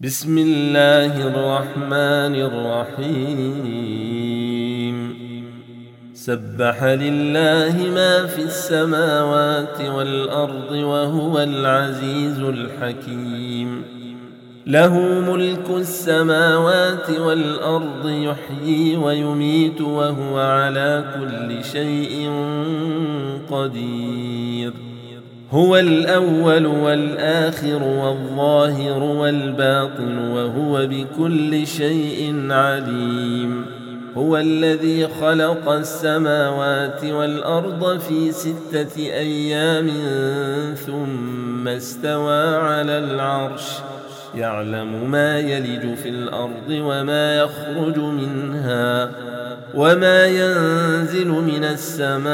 بسم الله الرحمن الرحيم سبح لله ما في السماوات والأرض وهو العزيز الحكيم له ملك السماوات والأرض يحيي ويميت وهو على كل شيء قدير هو الأول والآخر والظاهر والباطن وهو بكل شيء عليم هو الذي خلق السماوات والأرض في 6 أيام ثم استوى على العرش يعلم ما يلج في الأرض وما يخرج منها وما ينزل من السماء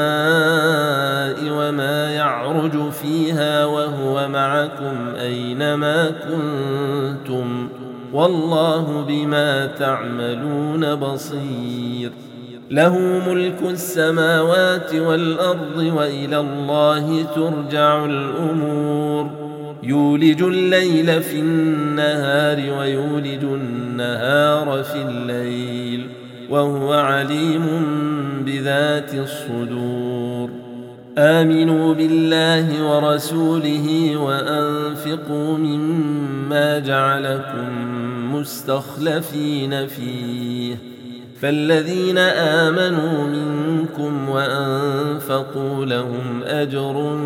وما يعرج فيها وهو معكم أينما كنتم والله بما تعملون بصير له ملك السماوات والأرض وإلى الله ترجع الأمور يولج الليل في النهار ويولج النهار في الليل وهو عليم بذات الصدور آمنوا بالله ورسوله وأنفقوا مما جعلكم مستخلفين فيه فالذين آمنوا منكم وأنفقوا لهم أجر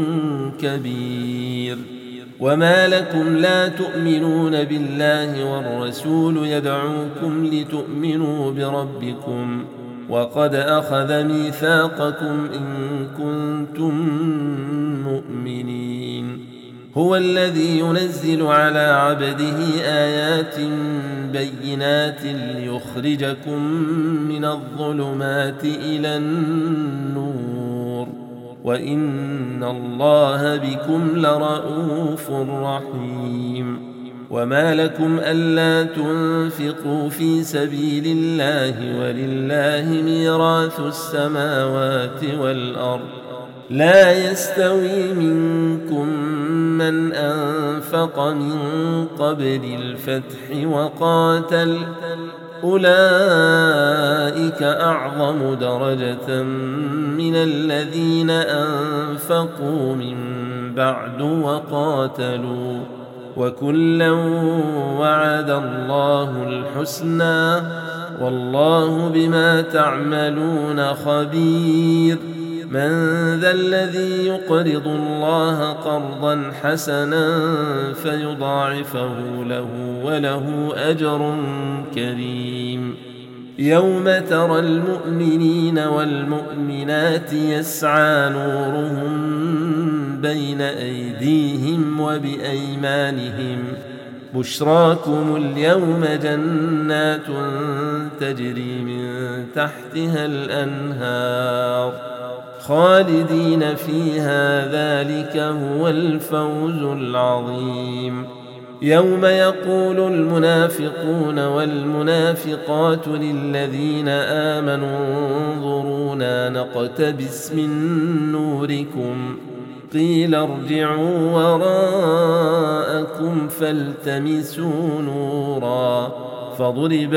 كبير وما لكم لا تؤمنون بالله والرسول يدعوكم لتؤمنوا بربكم وقد أخذ ميثاقكم إن كنتم مؤمنين هو الذي ينزل على عبده آيات بينات ليخرجكم من الظلمات إلى النور وإن الله بكم لرءوف رحيم وما لكم ألا تنفقوا في سبيل الله ولله ميراث السماوات والأرض لا يستوي منكم من أنفق من قبل الفتح وقاتل أولئك أعظم درجة من الذين أنفقوا من بعد وقاتلوا وكلا وعد الله الحسنى والله بما تعملون خبير من ذا الذي يقرض الله قرضا حسنا فيضاعفه له وله أجر كريم يوم ترى المؤمنين والمؤمنات يسعى نورهم بين أيديهم وبأيمانهم بشراكم اليوم جنات تجري من تحتها الأنهار خالدين فيها ذلك هو الفوز العظيم يوم يقول المنافقون والمنافقات للذين آمنوا انظرونا نقتبس من نوركم قيل ارجعوا وراءكم فالتمسوا نورا فضرب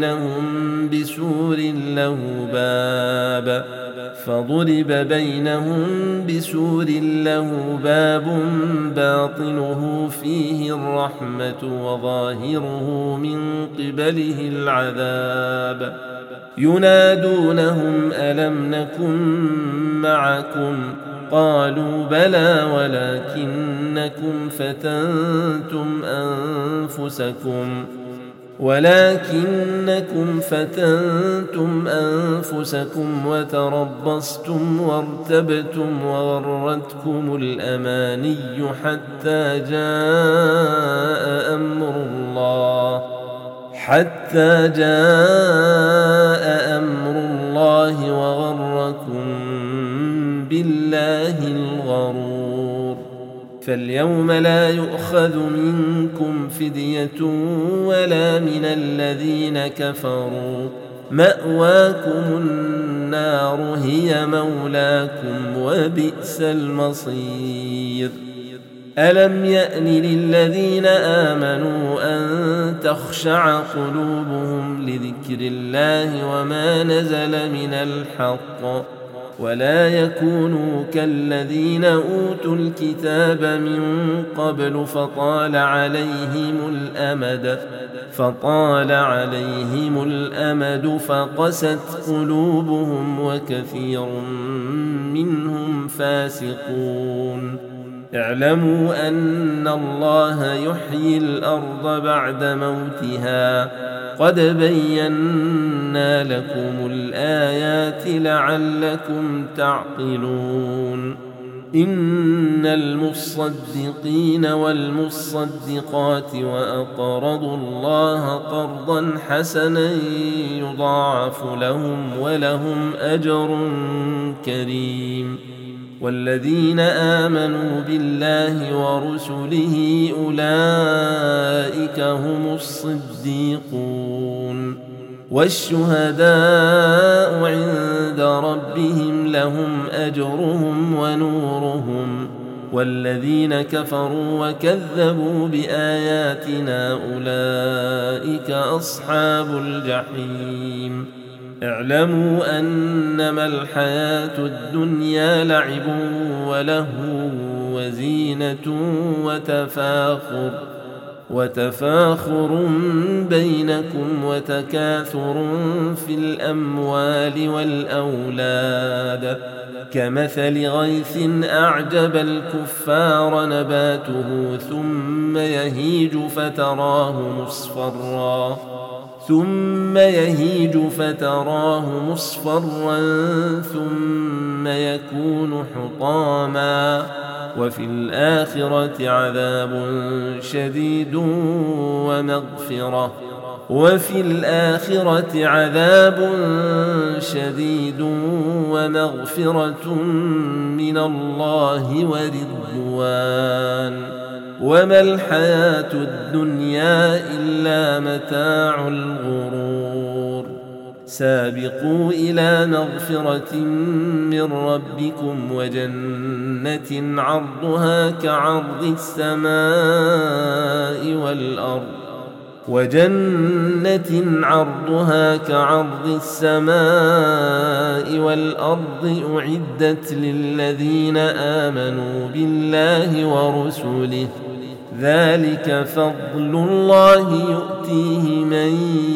بينهم بسور له باب باطنه فيه الرحمة وظاهره من قبله العذاب ينادونهم ألم نكن معكم قالوا بلى ولكنكم فتنتم أنفسكم وتربصتم وارتبتم وغرتكم الأماني حتى جاء أمر الله وغركم بالله الغرور فاليوم لا يؤخذ منكم فدية ولا من الذين كفروا مأواكم النار هي مولاكم وبئس المصير ألم يأن للذين آمنوا أن تخشع قلوبهم لذكر الله وما نزل من الحق ولا يكونوا كالذين أوتوا الكتاب من قبل فطال عليهم الأمد فقست قلوبهم وكثير منهم فاسقون. اعلموا أن الله يحيي الأرض بعد موتها قد بينا لكم الآيات لعلكم تعقلون. إن المصدقين والمصدقات وأقرضوا الله قرضا حسنا يضاعف لهم ولهم أجر كريم. والذين آمنوا بالله ورسله أولئك هم الصديقون والشهداء عند ربهم لهم أجرهم ونورهم. والذين كفروا وكذبوا بآياتنا أولئك أصحاب الجحيم. اعلموا أنما الحياة الدنيا لعب ولهو وزينة وتفاخر بينكم وتكاثر في الأموال والأولاد كمثل غيث أعجب الكفار نباته ثم يهيج فتراه مصفرا ثم يكون حطاما وفي الآخرة عذاب شديد ومغفرة من الله ورضوان وما الحياة الدنيا إلا متاع الغرور. سابقوا إلى مغفرة من ربكم وجنة عرضها كعرض السماء والأرض أعدت للذين آمنوا بالله ورسله ذلك فضل الله يؤتيه من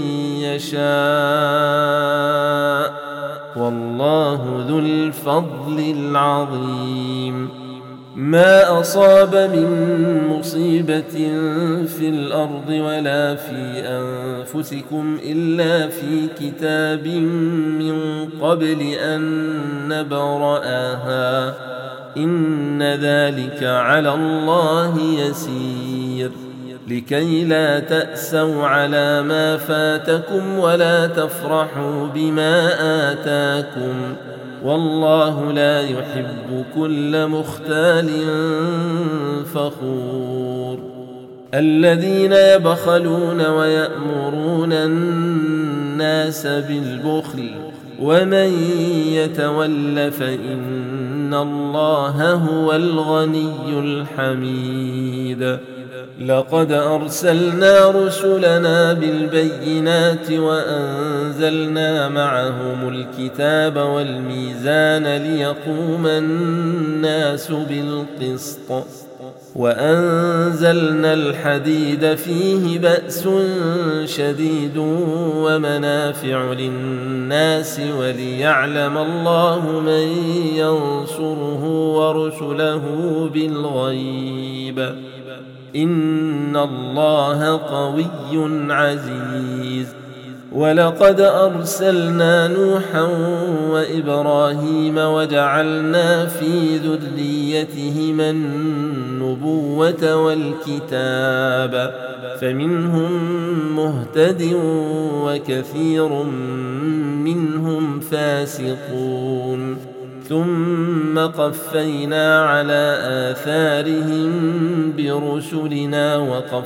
يشاء والله ذو الفضل العظيم. ما أصاب من مصيبة في الأرض ولا في أنفسكم إلا في كتاب من قبل أن نبرأها إن ذلك على الله يسير. لكي لا تأسوا على ما فاتكم ولا تفرحوا بما آتاكم والله لا يحب كل مختال فخور. الذين يبخلون ويأمرون الناس بالبخل ومن يتول فإن الله هو الغني الحميد. لقد أرسلنا رسلنا بالبينات وأنزلنا معهم الكتاب والميزان ليقوم الناس بالقسط وأنزلنا الحديد فيه بأس شديد ومنافع للناس وليعلم الله من ينصره ورسله بالغيب إن الله قوي عزيز. ولقد أرسلنا نوحا وإبراهيم وجعلنا في ذريتهما النبوة والكتاب فمنهم مهتد وكثير منهم فاسقون. ثم قفينا على آثارهم برسلنا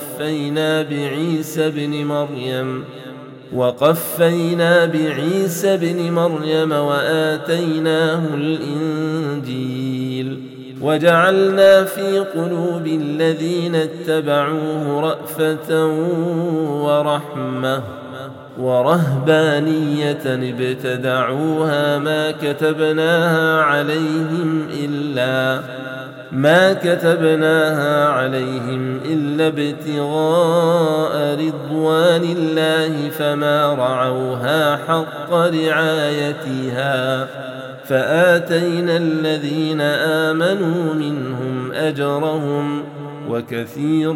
وقفينا بعيسى ابن مريم وآتيناه الإنجيل وجعلنا في قلوب الذين اتبعوه رأفة ورحمة ورهبانية ابتدعوها ما كتبناها عليهم إلا ابتغاء رضوان الله فما رعوها حق رعايتها فآتينا الذين آمنوا منهم أجرهم وكثير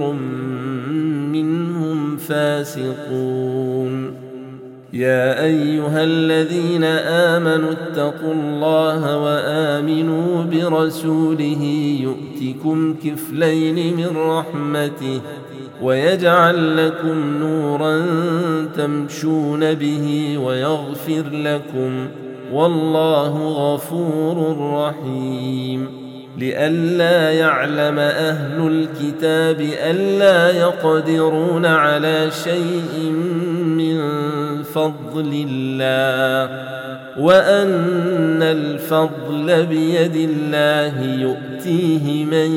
منهم فاسقون. يا أيها الذين آمنوا اتقوا الله وآمنوا برسوله يؤتكم كفلين من رحمته ويجعل لكم نورا تمشون به ويغفر لكم والله غفور رحيم. لئلا يعلم أهل الكتاب ألا يقدرون على شيء من فضل الله وأن الفضل بيد الله يؤتيه من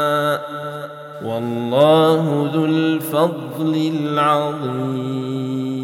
يشاء والله ذو الفضل العظيم.